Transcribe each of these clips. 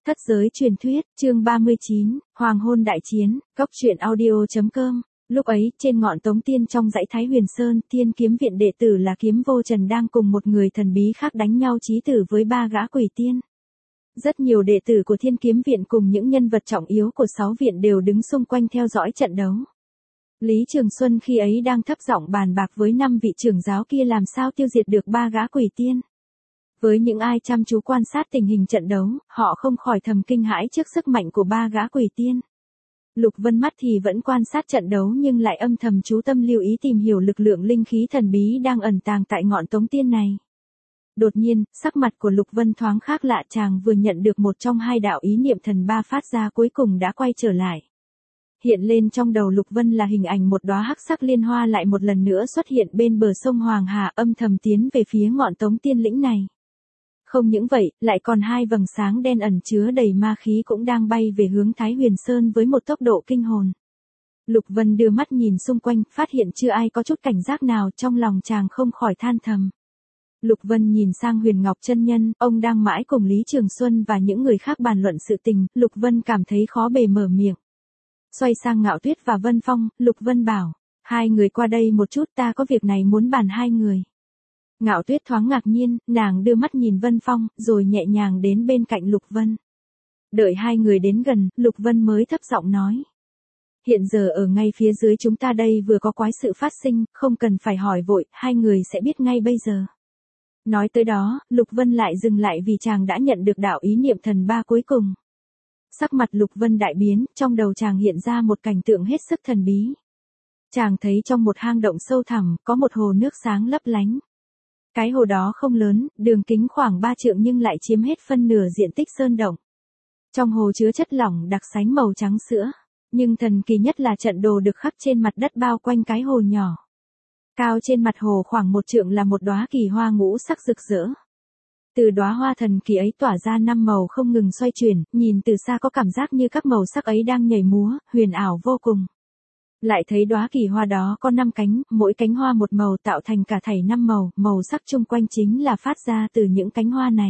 Thất giới truyền thuyết, chương 39, Hoàng hôn đại chiến, góc truyện audio.com. Lúc ấy, trên ngọn Tống Tiên trong dãy Thái Huyền Sơn, Thiên Kiếm Viện đệ tử là Kiếm Vô Trần đang cùng một người thần bí khác đánh nhau chí tử với 3 gã quỷ tiên. Rất nhiều đệ tử của Thiên Kiếm Viện cùng những nhân vật trọng yếu của 6 viện đều đứng xung quanh theo dõi trận đấu. Lý Trường Xuân khi ấy đang thấp giọng bàn bạc với 5 vị trưởng giáo kia làm sao tiêu diệt được 3 gã quỷ tiên. Với những ai chăm chú quan sát tình hình trận đấu, họ không khỏi thầm kinh hãi trước sức mạnh của 3 gã quỷ tiên. Lục Vân mắt thì vẫn quan sát trận đấu nhưng lại âm thầm chú tâm lưu ý tìm hiểu lực lượng linh khí thần bí đang ẩn tàng tại ngọn Tống Tiên này. Đột nhiên, sắc mặt của Lục Vân thoáng khác lạ, chàng vừa nhận được một trong 2 đạo ý niệm thần ba phát ra cuối cùng đã quay trở lại. Hiện lên trong đầu Lục Vân là hình ảnh một đóa hắc sắc liên hoa lại một lần nữa xuất hiện bên bờ sông Hoàng Hà, âm thầm tiến về phía ngọn Tống Tiên lĩnh này. Không những vậy, lại còn 2 vầng sáng đen ẩn chứa đầy ma khí cũng đang bay về hướng Thái Huyền Sơn với một tốc độ kinh hồn. Lục Vân đưa mắt nhìn xung quanh, phát hiện chưa ai có chút cảnh giác nào, trong lòng chàng không khỏi than thầm. Lục Vân nhìn sang Huyền Ngọc chân nhân, ông đang mãi cùng Lý Trường Xuân và những người khác bàn luận sự tình, Lục Vân cảm thấy khó bề mở miệng. Xoay sang Ngạo Tuyết và Vân Phong, Lục Vân bảo, 2 người qua đây một chút, ta có việc này muốn bàn 2 người. Ngạo Tuyết thoáng ngạc nhiên, nàng đưa mắt nhìn Vân Phong, rồi nhẹ nhàng đến bên cạnh Lục Vân. Đợi 2 người đến gần, Lục Vân mới thấp giọng nói. Hiện giờ ở ngay phía dưới chúng ta đây vừa có quái sự phát sinh, không cần phải hỏi vội, 2 người sẽ biết ngay bây giờ. Nói tới đó, Lục Vân lại dừng lại vì chàng đã nhận được đạo ý niệm thần ba cuối cùng. Sắc mặt Lục Vân đại biến, trong đầu chàng hiện ra một cảnh tượng hết sức thần bí. Chàng thấy trong một hang động sâu thẳm, có một hồ nước sáng lấp lánh. Cái hồ đó không lớn, đường kính khoảng 3 trượng nhưng lại chiếm hết phân nửa diện tích sơn động. Trong hồ chứa chất lỏng đặc sánh màu trắng sữa, nhưng thần kỳ nhất là trận đồ được khắc trên mặt đất bao quanh cái hồ nhỏ. Cao trên mặt hồ khoảng 1 trượng là một đóa kỳ hoa ngũ sắc rực rỡ. Từ đóa hoa thần kỳ ấy tỏa ra 5 màu không ngừng xoay chuyển, nhìn từ xa có cảm giác như các màu sắc ấy đang nhảy múa, huyền ảo vô cùng. Lại thấy đóa kỳ hoa đó có 5 cánh, mỗi cánh hoa một màu tạo thành cả thảy 5 màu, màu sắc chung quanh chính là phát ra từ những cánh hoa này.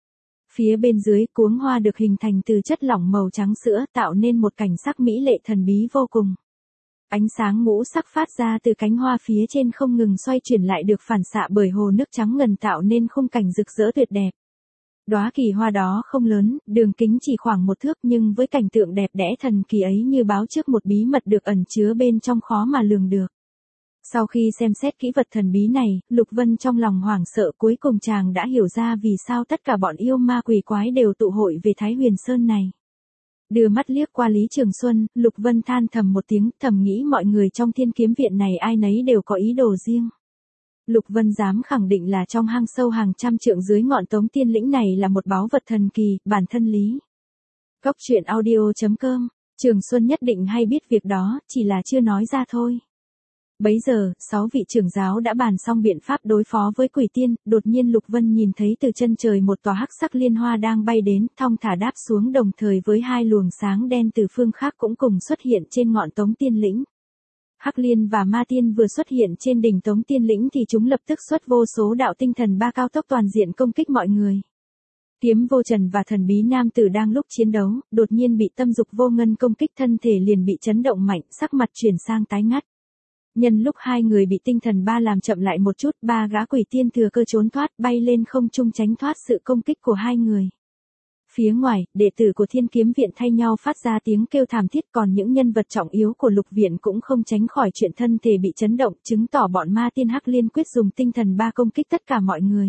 Phía bên dưới, cuống hoa được hình thành từ chất lỏng màu trắng sữa, tạo nên một cảnh sắc mỹ lệ thần bí vô cùng. Ánh sáng ngũ sắc phát ra từ cánh hoa phía trên không ngừng xoay chuyển lại được phản xạ bởi hồ nước trắng ngần tạo nên khung cảnh rực rỡ tuyệt đẹp. Đóa kỳ hoa đó không lớn, đường kính chỉ khoảng 1 thước nhưng với cảnh tượng đẹp đẽ thần kỳ ấy như báo trước một bí mật được ẩn chứa bên trong khó mà lường được. Sau khi xem xét kỹ vật thần bí này, Lục Vân trong lòng hoảng sợ, cuối cùng chàng đã hiểu ra vì sao tất cả bọn yêu ma quỷ quái đều tụ hội về Thái Huyền Sơn này. Đưa mắt liếc qua Lý Trường Xuân, Lục Vân than thầm một tiếng, thầm nghĩ mọi người trong Thiên Kiếm Viện này ai nấy đều có ý đồ riêng. Lục Vân dám khẳng định là trong hang sâu hàng trăm trượng dưới ngọn Tống Tiên lĩnh này là một báu vật thần kỳ, bản thân Lý. Góc truyện audio.com, Trường Xuân nhất định hay biết việc đó, chỉ là chưa nói ra thôi. Bấy giờ, 6 vị trưởng giáo đã bàn xong biện pháp đối phó với quỷ tiên, đột nhiên Lục Vân nhìn thấy từ chân trời một tòa hắc sắc liên hoa đang bay đến, thong thả đáp xuống đồng thời với 2 luồng sáng đen từ phương khác cũng cùng xuất hiện trên ngọn Tống Tiên lĩnh. Hắc Liên và Ma Tiên vừa xuất hiện trên đỉnh Tống Tiên lĩnh thì chúng lập tức xuất vô số đạo tinh thần ba cao tốc toàn diện công kích mọi người. Kiếm Vô Trần và thần bí nam tử đang lúc chiến đấu, đột nhiên bị tâm dục vô ngân công kích, thân thể liền bị chấn động mạnh, sắc mặt chuyển sang tái ngắt. Nhân lúc 2 người bị tinh thần ba làm chậm lại một chút, 3 gã quỷ tiên thừa cơ trốn thoát, bay lên không trung tránh thoát sự công kích của 2 người. Phía ngoài, đệ tử của Thiên Kiếm Viện thay nhau phát ra tiếng kêu thảm thiết, còn những nhân vật trọng yếu của Lục Viện cũng không tránh khỏi chuyện thân thể bị chấn động, chứng tỏ bọn Ma Tiên Hắc Liên quyết dùng tinh thần ba công kích tất cả mọi người.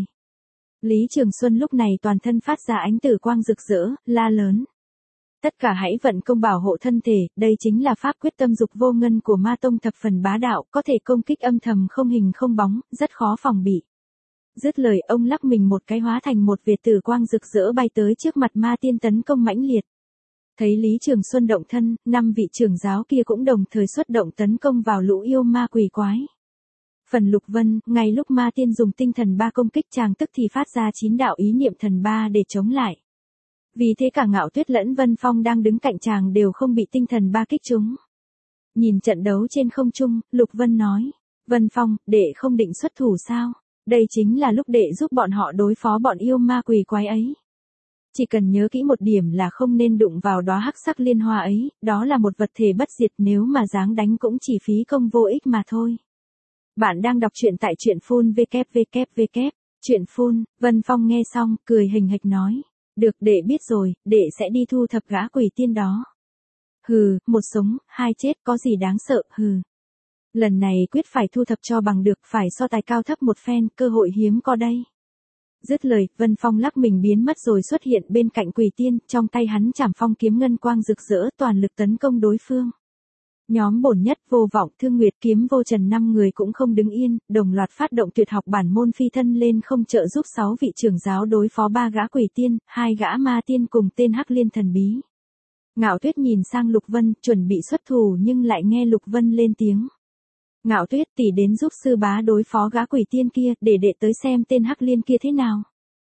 Lý Trường Xuân lúc này toàn thân phát ra ánh tử quang rực rỡ, la lớn. Tất cả hãy vận công bảo hộ thân thể, đây chính là pháp quyết tâm dục vô ngân của Ma Tông thập phần bá đạo, có thể công kích âm thầm không hình không bóng, rất khó phòng bị. Dứt lời ông lắc mình một cái hóa thành một vệt tử quang rực rỡ bay tới trước mặt Ma Tiên tấn công mãnh liệt. Thấy Lý Trường Xuân động thân, 5 vị trưởng giáo kia cũng đồng thời xuất động tấn công vào lũ yêu ma quỷ quái. Phần Lục Vân, ngay lúc Ma Tiên dùng tinh thần ba công kích chàng tức thì phát ra 9 đạo ý niệm thần ba để chống lại. Vì thế cả Ngạo Tuyết lẫn Vân Phong đang đứng cạnh chàng đều không bị tinh thần ba kích trúng. Nhìn trận đấu trên không trung, Lục Vân nói, Vân Phong, đệ không định xuất thủ sao? Đây chính là lúc đệ giúp bọn họ đối phó bọn yêu ma quỷ quái ấy. Chỉ cần nhớ kỹ một điểm là không nên đụng vào đóa hắc sắc liên hoa ấy, đó là một vật thể bất diệt, nếu mà giáng đánh cũng chỉ phí công vô ích mà thôi. Bạn đang đọc truyện tại truyện phun www. Truyện phun, Vân Phong nghe xong, cười hình hạch nói. Được, đệ biết rồi, đệ sẽ đi thu thập gã quỷ tiên đó. Hừ, một sống, hai chết có gì đáng sợ, hừ. Lần này quyết phải thu thập cho bằng được, phải so tài cao thấp một phen, cơ hội hiếm có đây. Dứt lời, Vân Phong lắc mình biến mất rồi xuất hiện bên cạnh quỷ tiên, trong tay hắn chảm phong kiếm ngân quang rực rỡ, toàn lực tấn công đối phương. Nhóm bổn nhất, Vô Vọng, Thương Nguyệt, Kiếm Vô Trần 5 người cũng không đứng yên, đồng loạt phát động tuyệt học bản môn phi thân lên không, trợ giúp 6 vị trưởng giáo đối phó 3 gã quỷ tiên, 2 gã ma tiên cùng tên Hắc Liên thần bí. Ngạo Tuyết nhìn sang Lục Vân, chuẩn bị xuất thủ nhưng lại nghe Lục Vân lên tiếng. Ngạo Tuyết, tỷ đến giúp sư bá đối phó gã quỷ tiên kia, để đệ tới xem tên Hắc Liên kia thế nào.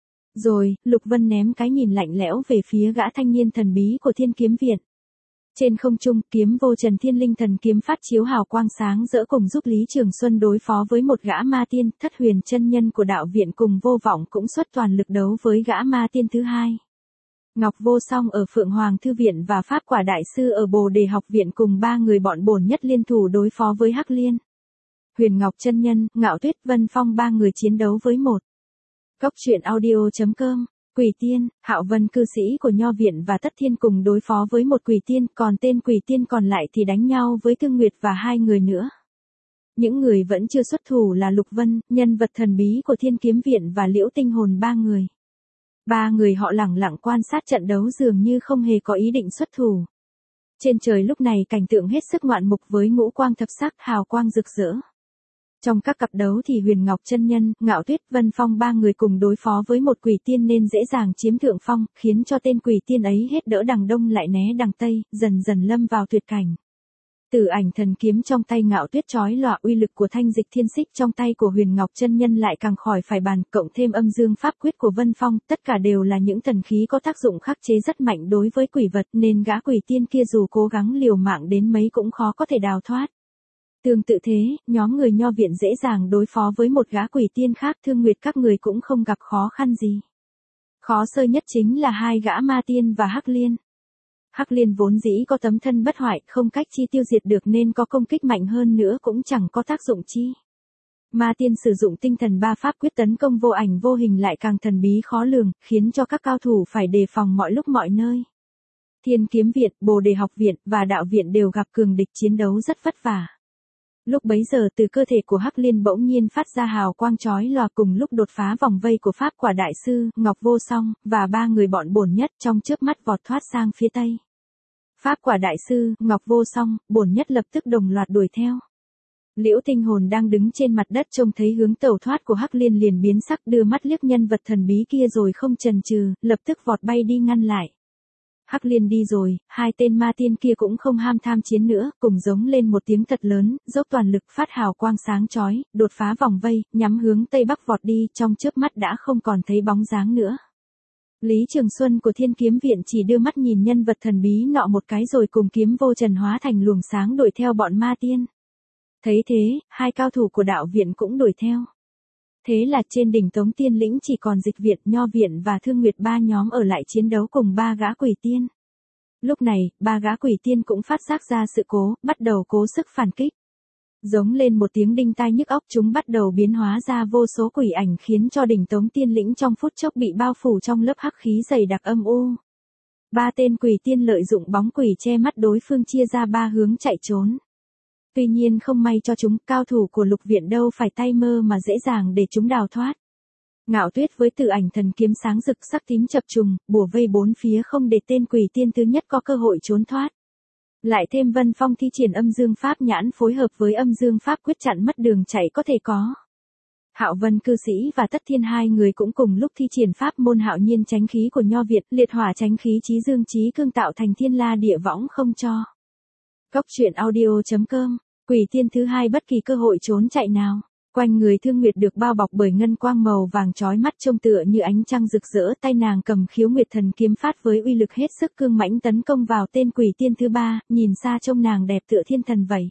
Rồi, Lục Vân ném cái nhìn lạnh lẽo về phía gã thanh niên thần bí của Thiên Kiếm Viện. Trên không trung, Kiếm Vô Trần Thiên Linh Thần kiếm phát chiếu hào quang sáng rỡ cùng giúp Lý Trường Xuân đối phó với một gã ma tiên, Thất Huyền chân nhân của đạo viện cùng Vô Vọng cũng xuất toàn lực đấu với gã ma tiên thứ hai. Ngọc Vô Song ở Phượng Hoàng Thư Viện và Pháp Quả Đại Sư ở Bồ Đề Học Viện cùng 3 người bọn bổn nhất liên thủ đối phó với Hắc Liên. Huyền Ngọc chân nhân, Ngạo Tuyết, Vân Phong 3 người chiến đấu với một. Cốc truyện audio.com. Quỷ tiên, Hạo Vân cư sĩ của Nho Viện và Tất Thiên cùng đối phó với một quỷ tiên, còn tên quỷ tiên còn lại thì đánh nhau với Thương Nguyệt và 2 người nữa. Những người vẫn chưa xuất thủ là Lục Vân, nhân vật thần bí của Thiên Kiếm Viện và Liễu Tinh Hồn 3 người. 3 người họ lẳng lặng quan sát trận đấu dường như không hề có ý định xuất thủ. Trên trời lúc này cảnh tượng hết sức ngoạn mục với ngũ quang thập sắc, hào quang rực rỡ. Trong các cặp đấu thì Huyền Ngọc chân nhân, Ngạo Tuyết, Vân Phong 3 người cùng đối phó với một quỷ tiên nên dễ dàng chiếm thượng phong, khiến cho tên quỷ tiên ấy hết đỡ đằng đông lại né đằng tây, dần dần lâm vào tuyệt cảnh. Tử Ảnh thần kiếm trong tay Ngạo Tuyết chói lòa, uy lực của Thanh Dịch Thiên Xích trong tay của Huyền Ngọc chân nhân lại càng khỏi phải bàn, cộng thêm âm dương pháp quyết của Vân Phong, tất cả đều là những thần khí có tác dụng khắc chế rất mạnh đối với quỷ vật, nên gã quỷ tiên kia dù cố gắng liều mạng đến mấy cũng khó có thể đào thoát. Tương tự thế, nhóm người Nho Viện dễ dàng đối phó với một gã quỷ tiên khác, Thương Nguyệt các người cũng không gặp khó khăn gì. Khó sơ nhất chính là 2 gã ma tiên và Hắc Liên. Hắc Liên vốn dĩ có tấm thân bất hoại, không cách chi tiêu diệt được nên có công kích mạnh hơn nữa cũng chẳng có tác dụng chi. Ma tiên sử dụng tinh thần 3 pháp quyết tấn công vô ảnh vô hình lại càng thần bí khó lường, khiến cho các cao thủ phải đề phòng mọi lúc mọi nơi. Thiên Kiếm Viện, Bồ Đề Học Viện và Đạo Viện đều gặp cường địch, chiến đấu rất vất vả. Lúc bấy giờ từ cơ thể của Hắc Liên bỗng nhiên phát ra hào quang chói lòa, cùng lúc đột phá vòng vây của Pháp Quả Đại Sư, Ngọc Vô Song, và 3 người bọn bổn nhất trong chớp mắt vọt thoát sang phía tây. Pháp Quả Đại Sư, Ngọc Vô Song, bổn nhất lập tức đồng loạt đuổi theo. Liễu Tinh Hồn đang đứng trên mặt đất trông thấy hướng tẩu thoát của Hắc Liên liền biến sắc, đưa mắt liếc nhân vật thần bí kia rồi không chần chừ, lập tức vọt bay đi ngăn lại. Hắc Liên đi rồi, 2 tên ma tiên kia cũng không ham tham chiến nữa, cùng giống lên một tiếng thật lớn, dốc toàn lực phát hào quang sáng chói, đột phá vòng vây, nhắm hướng tây bắc vọt đi, trong chớp mắt đã không còn thấy bóng dáng nữa. Lý Trường Xuân của Thiên Kiếm Viện chỉ đưa mắt nhìn nhân vật thần bí nọ một cái rồi cùng Kiếm Vô Trần hóa thành luồng sáng đuổi theo bọn ma tiên. Thấy thế, 2 cao thủ của Đạo Viện cũng đuổi theo. Thế là trên đỉnh Tống Tiên Lĩnh chỉ còn Dịch Viện, Nho Viện và Thương Nguyệt 3 nhóm ở lại chiến đấu cùng 3 gã quỷ tiên. Lúc này, 3 gã quỷ tiên cũng phát giác ra sự cố, bắt đầu cố sức phản kích. Giống lên một tiếng đinh tai nhức óc, chúng bắt đầu biến hóa ra vô số quỷ ảnh khiến cho đỉnh Tống Tiên Lĩnh trong phút chốc bị bao phủ trong lớp hắc khí dày đặc âm u. 3 tên quỷ tiên lợi dụng bóng quỷ che mắt đối phương chia ra 3 hướng chạy trốn. Tuy nhiên không may cho chúng, cao thủ của Lục Viện đâu phải tay mơ mà dễ dàng để chúng đào thoát. Ngạo Tuyết với Tử Ảnh thần kiếm sáng rực sắc tím chập trùng, bủa vây 4 phía không để tên quỷ tiên thứ nhất có cơ hội trốn thoát. Lại thêm Vân Phong thi triển âm dương pháp nhãn phối hợp với âm dương pháp quyết chặn mất đường chạy có thể có. Hạo Vân cư sĩ và Tất Thiên 2 người cũng cùng lúc thi triển pháp môn Hạo Nhiên Chánh Khí của Nho Việt, liệt hỏa chánh khí chí dương chí cương tạo thành thiên la địa võng không cho. Cốc truyện audio.com. Quỷ tiên thứ hai bất kỳ cơ hội trốn chạy nào. Quanh người Thương Nguyệt được bao bọc bởi ngân quang màu vàng chói mắt trông tựa như ánh trăng rực rỡ, tay nàng cầm Khiếu Nguyệt thần kiếm phát với uy lực hết sức cương mãnh tấn công vào tên quỷ tiên thứ 3, nhìn xa trông nàng đẹp tựa thiên thần vậy.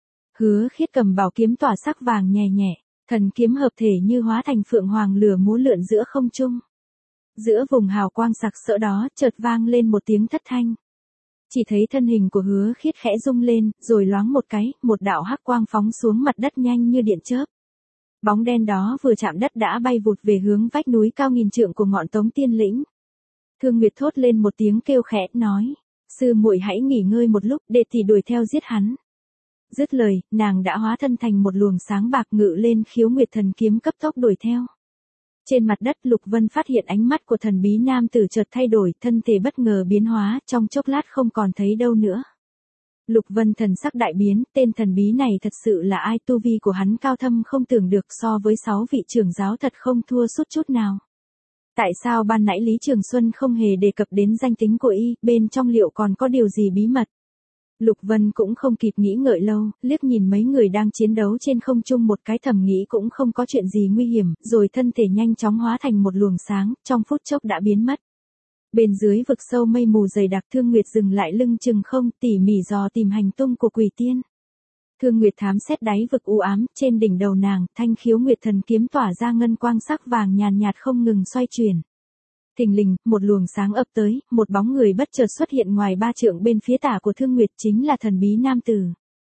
Hứa Khiết cầm bảo kiếm tỏa sắc vàng nhẹ nhẹ, thần kiếm hợp thể như hóa thành phượng hoàng lửa múa lượn giữa không trung. Giữa vùng hào quang sặc sỡ đó chợt vang lên một tiếng thất thanh. Chỉ thấy thân hình của Hứa Khiết khẽ rung lên, rồi loáng một cái, một đạo hắc quang phóng xuống mặt đất nhanh như điện chớp. Bóng đen đó vừa chạm đất đã bay vụt về hướng vách núi cao nghìn trượng của ngọn Tống Tiên Lĩnh. Thương Nguyệt thốt lên một tiếng kêu khẽ, nói: "Sư muội hãy nghỉ ngơi một lúc, để tỷ đuổi theo giết hắn." Dứt lời, nàng đã hóa thân thành một luồng sáng bạc ngự lên Khiếu Nguyệt Thần kiếm cấp tốc đuổi theo. Trên mặt đất Lục Vân phát hiện ánh mắt của thần bí nam tử chợt thay đổi, thân thể bất ngờ biến hóa, trong chốc lát không còn thấy đâu nữa. Lục Vân thần sắc đại biến, tên thần bí này thật sự là ai? Tu vi của hắn cao thâm không tưởng được, so với 6 vị trưởng giáo thật không thua sút chút nào. Tại sao ban nãy Lý Trường Xuân không hề đề cập đến danh tính của y, bên trong liệu còn có điều gì bí mật? Lục Vân cũng không kịp nghĩ ngợi lâu, liếc nhìn mấy người đang chiến đấu trên không trung một cái, thầm nghĩ cũng không có chuyện gì nguy hiểm, rồi thân thể nhanh chóng hóa thành một luồng sáng, trong phút chốc đã biến mất. Bên dưới vực sâu mây mù dày đặc, Thương Nguyệt dừng lại lưng chừng không, tỉ mỉ dò tìm hành tung của Quỷ Tiên. Thương Nguyệt thám xét đáy vực u ám, trên đỉnh đầu nàng, thanh Khiếu Nguyệt Thần kiếm tỏa ra ngân quang sắc vàng nhàn nhạt không ngừng xoay chuyển. Thình lình, một luồng sáng ập tới, một bóng người bất chợt xuất hiện ngoài 3 trượng bên phía tả của Thương Nguyệt, chính là thần bí nam tử.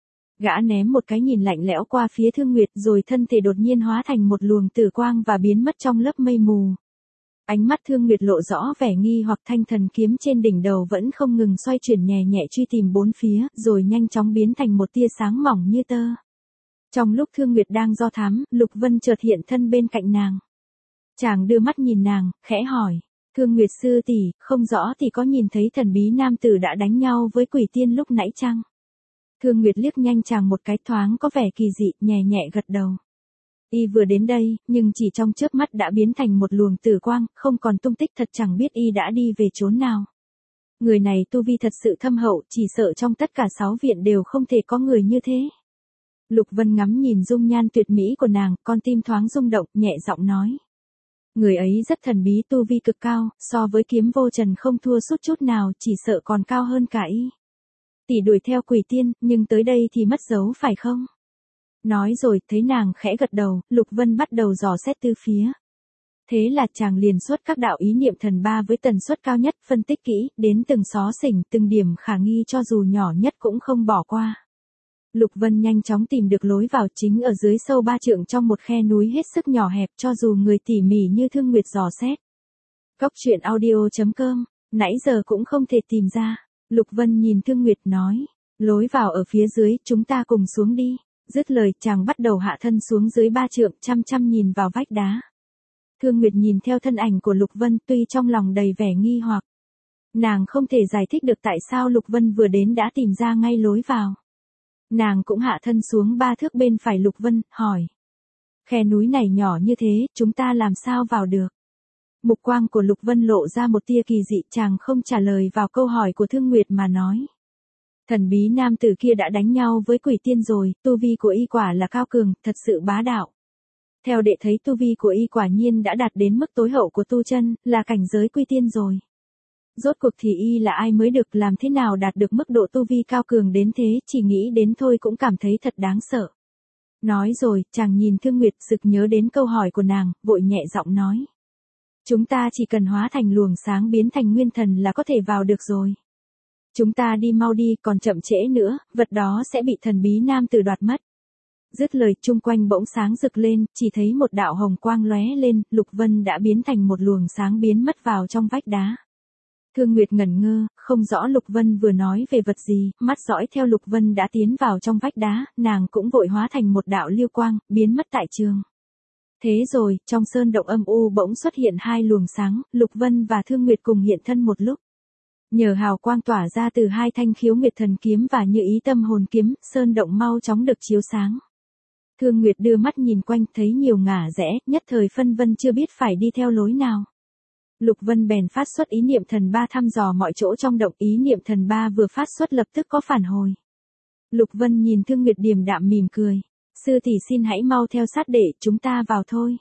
Gã ném một cái nhìn lạnh lẽo qua phía Thương Nguyệt, rồi thân thể đột nhiên hóa thành một luồng tử quang và biến mất trong lớp mây mù. Ánh mắt Thương Nguyệt lộ rõ vẻ nghi hoặc, thanh thần kiếm trên đỉnh đầu vẫn không ngừng xoay chuyển nhẹ nhẹ truy tìm bốn phía, rồi nhanh chóng biến thành một tia sáng mỏng như tơ. Trong lúc Thương Nguyệt đang do thám, Lục Vân chợt hiện thân bên cạnh nàng. Chàng đưa mắt nhìn nàng, khẽ hỏi: "Thương Nguyệt sư tỷ, không rõ tỷ có nhìn thấy thần bí nam tử đã đánh nhau với Quỷ Tiên lúc nãy chăng?" Thương Nguyệt liếc nhanh chàng một cái, thoáng có vẻ kỳ dị, nhẹ nhẹ gật đầu. Y vừa đến đây, nhưng chỉ trong chớp mắt đã biến thành một luồng tử quang, không còn tung tích, thật chẳng biết y đã đi về chốn nào. Người này tu vi thật sự thâm hậu, chỉ sợ trong tất cả 6 viện đều không thể có người như thế. Lục Vân ngắm nhìn dung nhan tuyệt mỹ của nàng, con tim thoáng rung động, nhẹ giọng nói: "Người ấy rất thần bí, tu vi cực cao, so với Kiếm Vô Trần không thua sút chút nào, chỉ sợ còn cao hơn cả y. Tỷ đuổi theo Quỷ Tiên, nhưng tới đây thì mất dấu phải không?" Nói rồi, thấy nàng khẽ gật đầu, Lục Vân bắt đầu dò xét từ phía. Thế là chàng liền xuất các đạo ý niệm thần ba với tần suất cao nhất, phân tích kỹ, đến từng xó xỉnh, từng điểm khả nghi cho dù nhỏ nhất cũng không bỏ qua. Lục Vân nhanh chóng tìm được lối vào, chính ở dưới sâu 3 trượng trong một khe núi hết sức nhỏ hẹp, cho dù người tỉ mỉ như Thương Nguyệt dò xét. Cốc truyện audio.com, nãy giờ cũng không thể tìm ra. Lục Vân nhìn Thương Nguyệt nói: "Lối vào ở phía dưới, chúng ta cùng xuống đi." Dứt lời, chàng bắt đầu hạ thân xuống dưới 3 trượng, chăm chăm nhìn vào vách đá. Thương Nguyệt nhìn theo thân ảnh của Lục Vân, tuy trong lòng đầy vẻ nghi hoặc. Nàng không thể giải thích được tại sao Lục Vân vừa đến đã tìm ra ngay lối vào. Nàng cũng hạ thân xuống 3 thước bên phải Lục Vân, hỏi: "Khe núi này nhỏ như thế, chúng ta làm sao vào được?" Mục quang của Lục Vân lộ ra một tia kỳ dị, chàng không trả lời vào câu hỏi của Thương Nguyệt mà nói: "Thần bí nam tử kia đã đánh nhau với Quỷ Tiên rồi, tu vi của y quả là cao cường, thật sự bá đạo. Theo đệ thấy tu vi của y quả nhiên đã đạt đến mức tối hậu của tu chân, là cảnh giới Quy Tiên rồi. Rốt cuộc thì y là ai mới được, làm thế nào đạt được mức độ tu vi cao cường đến thế, chỉ nghĩ đến thôi cũng cảm thấy thật đáng sợ." Nói rồi, chàng nhìn Thương Nguyệt, sực nhớ đến câu hỏi của nàng, vội nhẹ giọng nói: "Chúng ta chỉ cần hóa thành luồng sáng biến thành nguyên thần là có thể vào được rồi. Chúng ta đi mau đi, còn chậm trễ nữa, vật đó sẽ bị thần bí nam tử đoạt mất." Dứt lời, chung quanh bỗng sáng rực lên, chỉ thấy một đạo hồng quang lóe lên, Lục Vân đã biến thành một luồng sáng biến mất vào trong vách đá. Thương Nguyệt ngẩn ngơ, không rõ Lục Vân vừa nói về vật gì, mắt dõi theo Lục Vân đã tiến vào trong vách đá, nàng cũng vội hóa thành một đạo lưu quang, biến mất tại trường. Thế rồi, trong sơn động âm u bỗng xuất hiện 2 luồng sáng, Lục Vân và Thương Nguyệt cùng hiện thân một lúc. Nhờ hào quang tỏa ra từ 2 thanh Khiếu Nguyệt Thần kiếm và Như Ý Tâm Hồn kiếm, sơn động mau chóng được chiếu sáng. Thương Nguyệt đưa mắt nhìn quanh, thấy nhiều ngả rẽ, nhất thời phân vân chưa biết phải đi theo lối nào. Lục Vân bèn phát xuất ý niệm thần ba thăm dò mọi chỗ trong động, ý niệm thần ba vừa phát xuất lập tức có phản hồi. Lục Vân nhìn Thương Nguyệt điềm đạm mỉm cười: "Sư tỷ xin hãy mau theo sát để chúng ta vào thôi."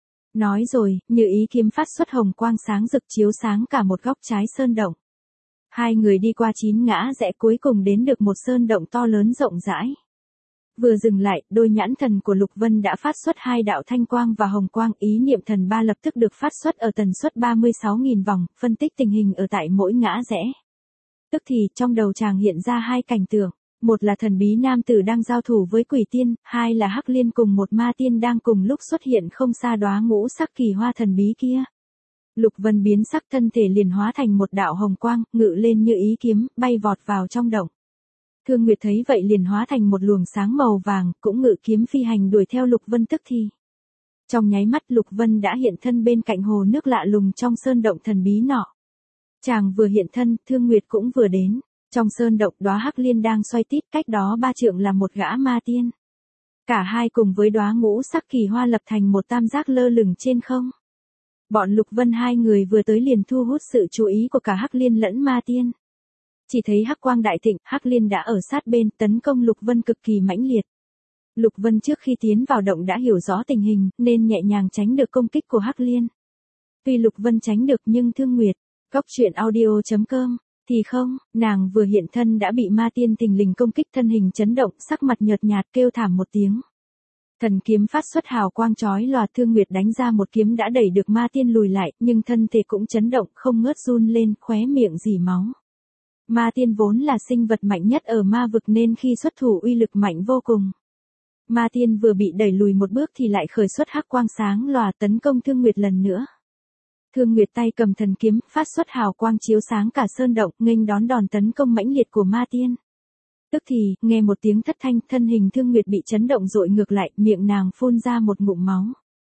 Nói rồi, Như Ý kiếm phát xuất hồng quang sáng rực chiếu sáng cả một góc trái sơn động. 2 người đi qua 9 ngã rẽ cuối cùng đến được một sơn động to lớn rộng rãi. Vừa dừng lại, đôi nhãn thần của Lục Vân đã phát xuất hai đạo thanh quang và hồng quang, ý niệm thần ba lập tức được phát xuất ở tần suất 36.000 vòng, phân tích tình hình ở tại mỗi ngã rẽ. Tức thì, trong đầu chàng hiện ra hai cảnh tượng, một là thần bí nam tử đang giao thủ với quỷ tiên, hai là Hắc Liên cùng một ma tiên đang cùng lúc xuất hiện không xa đóa ngũ sắc kỳ hoa thần bí kia. Lục Vân biến sắc, thân thể liền hóa thành một đạo hồng quang, ngự lên như ý kiếm, bay vọt vào trong động. Thương Nguyệt thấy vậy liền hóa thành một luồng sáng màu vàng, cũng ngự kiếm phi hành đuổi theo Lục Vân tức thì. Trong nháy mắt Lục Vân đã hiện thân bên cạnh hồ nước lạ lùng trong sơn động thần bí nọ. Chàng vừa hiện thân, Thương Nguyệt cũng vừa đến. Trong sơn động, đóa Hắc Liên đang xoay tít, cách đó 3 trượng là một gã ma tiên. Cả hai cùng với đóa ngũ sắc kỳ hoa lập thành một tam giác lơ lửng trên không. Bọn Lục Vân hai người vừa tới liền thu hút sự chú ý của cả Hắc Liên lẫn ma tiên. Chỉ thấy hắc quang đại thịnh, Hắc Liên đã ở sát bên, tấn công Lục Vân cực kỳ mãnh liệt. Lục Vân trước khi tiến vào động đã hiểu rõ tình hình, nên nhẹ nhàng tránh được công kích của Hắc Liên. Tuy Lục Vân tránh được nhưng Thương Nguyệt, Cốc.audio.com, thì không, nàng vừa hiện thân đã bị ma tiên thình lình công kích, thân hình chấn động, sắc mặt nhợt nhạt kêu thảm một tiếng. Thần kiếm phát xuất hào quang chói lòa, Thương Nguyệt đánh ra một kiếm đã đẩy được ma tiên lùi lại, nhưng thân thể cũng chấn động, không ngớt run lên, khóe miệng rỉ máu. Ma tiên vốn là sinh vật mạnh nhất ở ma vực nên khi xuất thủ uy lực mạnh vô cùng. Ma tiên vừa bị đẩy lùi một bước thì lại khởi xuất hắc quang sáng lòa tấn công Thương Nguyệt lần nữa. Thương Nguyệt tay cầm thần kiếm, phát xuất hào quang chiếu sáng cả sơn động, nghênh đón đòn tấn công mãnh liệt của ma tiên. Tức thì, nghe một tiếng thất thanh, thân hình Thương Nguyệt bị chấn động dội ngược lại, miệng nàng phun ra một ngụm máu.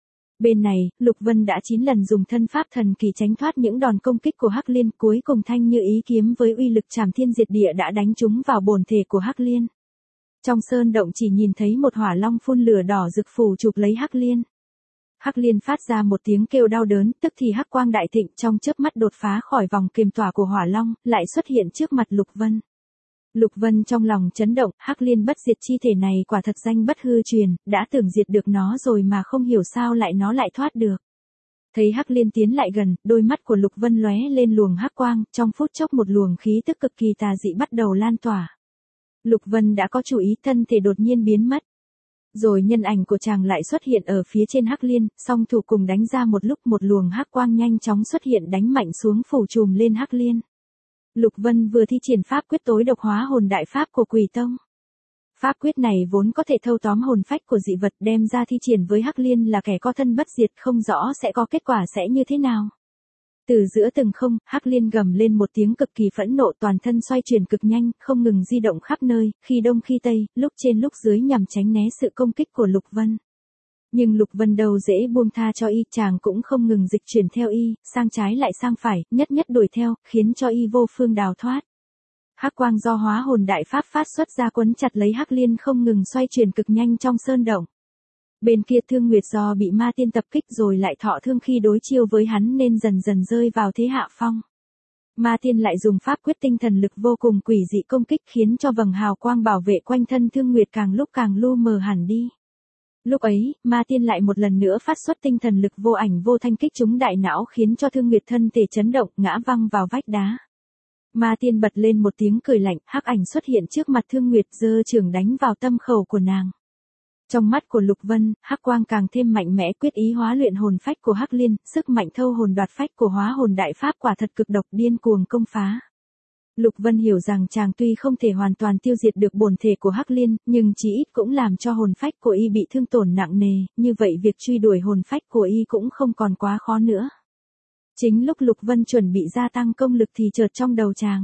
Bên này, Lục Vân đã 9 lần dùng thân pháp thần kỳ tránh thoát những đòn công kích của Hắc Liên, cuối cùng thanh như ý kiếm với uy lực trảm thiên diệt địa đã đánh trúng vào bổn thể của Hắc Liên. Trong sơn động chỉ nhìn thấy một hỏa long phun lửa đỏ rực phủ chụp lấy Hắc Liên. Hắc Liên phát ra một tiếng kêu đau đớn, tức thì hắc quang đại thịnh trong chớp mắt đột phá khỏi vòng kiềm tỏa của hỏa long, lại xuất hiện trước mặt Lục Vân. Lục Vân trong lòng chấn động, Hắc Liên bất diệt chi thể này quả thật danh bất hư truyền, đã tưởng diệt được nó rồi mà không hiểu sao nó lại thoát được. Thấy Hắc Liên tiến lại gần, đôi mắt của Lục Vân lóe lên luồng hắc quang, trong phút chốc một luồng khí tức cực kỳ tà dị bắt đầu lan tỏa. Lục Vân đã có chủ ý, thân thể đột nhiên biến mất. Rồi nhân ảnh của chàng lại xuất hiện ở phía trên Hắc Liên, song thủ cùng đánh ra một lúc, một luồng hắc quang nhanh chóng xuất hiện đánh mạnh xuống phủ trùm lên Hắc Liên. Lục Vân vừa thi triển pháp quyết tối độc hóa hồn đại pháp của Quỷ Tông. Pháp quyết này vốn có thể thâu tóm hồn phách của dị vật đem ra thi triển với Hắc Liên là kẻ có thân bất diệt, không rõ sẽ có kết quả sẽ như thế nào. Từ giữa từng không, Hắc Liên gầm lên một tiếng cực kỳ phẫn nộ, toàn thân xoay chuyển cực nhanh, không ngừng di động khắp nơi, khi đông khi tây, lúc trên lúc dưới nhằm tránh né sự công kích của Lục Vân. Nhưng Lục Vân đâu dễ buông tha cho y, chàng cũng không ngừng dịch chuyển theo y, sang trái lại sang phải, nhất nhất đuổi theo, khiến cho y vô phương đào thoát. Hắc quang do hóa hồn đại pháp phát xuất ra quấn chặt lấy Hắc Liên không ngừng xoay chuyển cực nhanh trong sơn động. Bên kia Thương Nguyệt do bị ma tiên tập kích rồi lại thọ thương khi đối chiêu với hắn nên dần dần rơi vào thế hạ phong. Ma tiên lại dùng pháp quyết tinh thần lực vô cùng quỷ dị công kích khiến cho vầng hào quang bảo vệ quanh thân Thương Nguyệt càng lúc càng lu mờ hẳn đi. Lúc ấy, ma tiên lại một lần nữa phát xuất tinh thần lực vô ảnh vô thanh kích trúng đại não khiến cho Thương Nguyệt thân thể chấn động ngã văng vào vách đá. Ma tiên bật lên một tiếng cười lạnh, hắc ảnh xuất hiện trước mặt Thương Nguyệt giơ chưởng đánh vào tâm khẩu của nàng. Trong mắt của Lục Vân, hắc quang càng thêm mạnh mẽ, quyết ý hóa luyện hồn phách của Hắc Liên, sức mạnh thâu hồn đoạt phách của hóa hồn đại pháp quả thật cực độc điên cuồng công phá. Lục Vân hiểu rằng chàng tuy không thể hoàn toàn tiêu diệt được bổn thể của Hắc Liên, nhưng chí ít cũng làm cho hồn phách của y bị thương tổn nặng nề, như vậy việc truy đuổi hồn phách của y cũng không còn quá khó nữa. Chính lúc Lục Vân chuẩn bị gia tăng công lực thì chợt trong đầu chàng.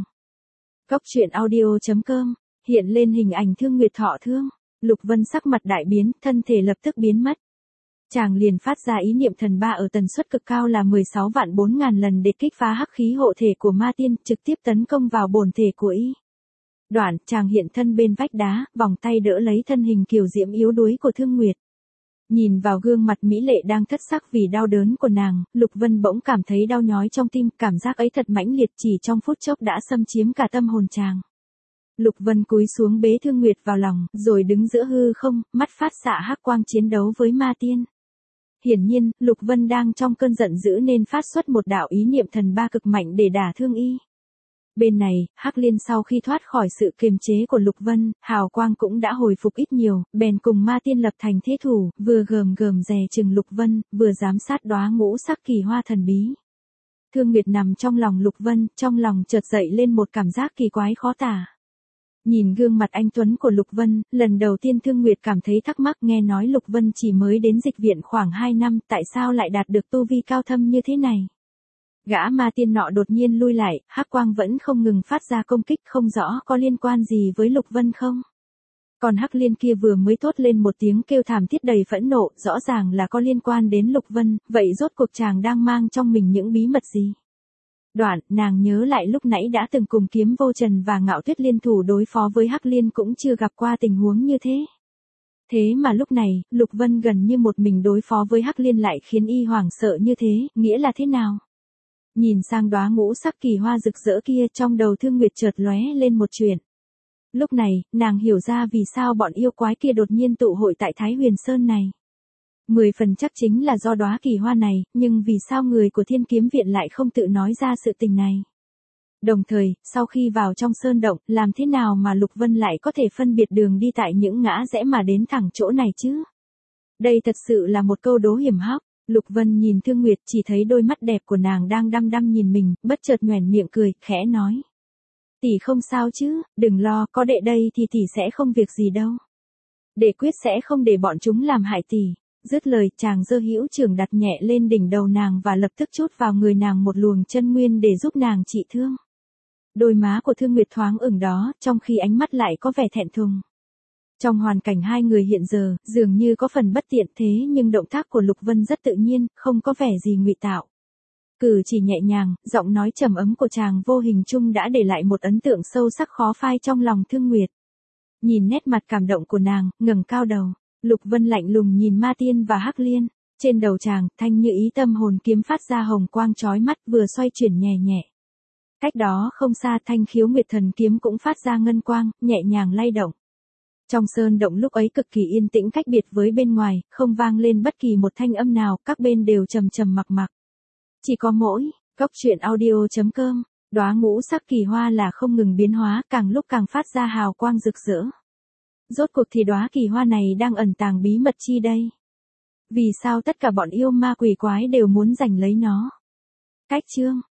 Cốc.audio.com hiện lên hình ảnh Thương Nguyệt thọ thương. Lục Vân sắc mặt đại biến, thân thể lập tức biến mất. Chàng liền phát ra ý niệm thần ba ở tần suất cực cao là 16.400.000 lần để kích phá hắc khí hộ thể của ma tiên, trực tiếp tấn công vào bổn thể của y. Đoạn, chàng hiện thân bên vách đá, vòng tay đỡ lấy thân hình kiều diễm yếu đuối của Thương Nguyệt. Nhìn vào gương mặt mỹ lệ đang thất sắc vì đau đớn của nàng, Lục Vân bỗng cảm thấy đau nhói trong tim, cảm giác ấy thật mãnh liệt, chỉ trong phút chốc đã xâm chiếm cả tâm hồn chàng. Lục Vân cúi xuống bế Thương Nguyệt vào lòng, rồi đứng giữa hư không, mắt phát xạ hắc quang chiến đấu với ma tiên. Hiển nhiên, Lục Vân đang trong cơn giận dữ nên phát xuất một đạo ý niệm thần ba cực mạnh để đả thương y. Bên này, Hắc Liên sau khi thoát khỏi sự kiềm chế của Lục Vân, hào quang cũng đã hồi phục ít nhiều, bèn cùng Ma Tiên lập thành thế thủ, vừa gờm gờm dè chừng Lục Vân, vừa giám sát đóa ngũ sắc kỳ hoa thần bí. Thương Nguyệt nằm trong lòng Lục Vân, trong lòng chợt dậy lên một cảm giác kỳ quái khó tả. Nhìn gương mặt anh tuấn của Lục Vân, lần đầu tiên Thương Nguyệt cảm thấy thắc mắc, nghe nói Lục Vân chỉ mới đến dịch viện khoảng 2 năm, tại sao lại đạt được tu vi cao thâm như thế này? Gã ma tiên nọ đột nhiên lui lại, hắc quang vẫn không ngừng phát ra công kích, không rõ có liên quan gì với Lục Vân không? Còn Hắc Liên kia vừa mới thốt lên một tiếng kêu thảm thiết đầy phẫn nộ, rõ ràng là có liên quan đến Lục Vân, vậy rốt cuộc chàng đang mang trong mình những bí mật gì? Đoạn, nàng nhớ lại lúc nãy đã từng cùng Kiếm Vô Trần và Ngạo Tuyết liên thủ đối phó với Hắc Liên, cũng chưa gặp qua tình huống như thế. Thế mà lúc này, Lục Vân gần như một mình đối phó với Hắc Liên lại khiến y hoảng sợ như thế, nghĩa là thế nào? Nhìn sang đóa ngũ sắc kỳ hoa rực rỡ kia, trong đầu Thương Nguyệt chợt lóe lên một chuyện. Lúc này, nàng hiểu ra vì sao bọn yêu quái kia đột nhiên tụ hội tại Thái Huyền Sơn này. 10 phần chắc chính là do đóa kỳ hoa này, nhưng vì sao người của Thiên Kiếm Viện lại không tự nói ra sự tình này? Đồng thời, sau khi vào trong sơn động, làm thế nào mà Lục Vân lại có thể phân biệt đường đi tại những ngã rẽ mà đến thẳng chỗ này chứ? Đây thật sự là một câu đố hiểm hóc. Lục Vân nhìn Thương Nguyệt, chỉ thấy đôi mắt đẹp của nàng đang đăm đăm nhìn mình, bất chợt nhoẻn miệng cười, khẽ nói. Tỷ không sao chứ, đừng lo, có đệ đây thì tỷ sẽ không việc gì đâu. Đệ quyết sẽ không để bọn chúng làm hại tỷ. Dứt lời, chàng giơ hữu trưởng đặt nhẹ lên đỉnh đầu nàng và lập tức trút vào người nàng một luồng chân nguyên để giúp nàng trị thương. Đôi má của Thương Nguyệt thoáng ửng đó, trong khi ánh mắt lại có vẻ thẹn thùng. Trong hoàn cảnh hai người hiện giờ, dường như có phần bất tiện, thế nhưng động tác của Lục Vân rất tự nhiên, không có vẻ gì ngụy tạo. Cử chỉ nhẹ nhàng, giọng nói trầm ấm của chàng vô hình chung đã để lại một ấn tượng sâu sắc khó phai trong lòng Thương Nguyệt. Nhìn nét mặt cảm động của nàng, ngẩng cao đầu, Lục Vân lạnh lùng nhìn Ma Tiên và Hắc Liên. Trên đầu chàng, thanh như ý tâm hồn kiếm phát ra hồng quang chói mắt, vừa xoay chuyển nhẹ nhẹ. Cách đó không xa, thanh khiếu nguyệt thần kiếm cũng phát ra ngân quang, nhẹ nhàng lay động. Trong sơn động lúc ấy cực kỳ yên tĩnh, cách biệt với bên ngoài, không vang lên bất kỳ một thanh âm nào, các bên đều trầm trầm mặc mặc. Chỉ có mỗi, Cốc Truyện Audio.com, đóa ngũ sắc kỳ hoa là không ngừng biến hóa, càng lúc càng phát ra hào quang rực rỡ. Rốt cuộc thì đóa kỳ hoa này đang ẩn tàng bí mật chi đây? Vì sao tất cả bọn yêu ma quỷ quái đều muốn giành lấy nó? Cách chương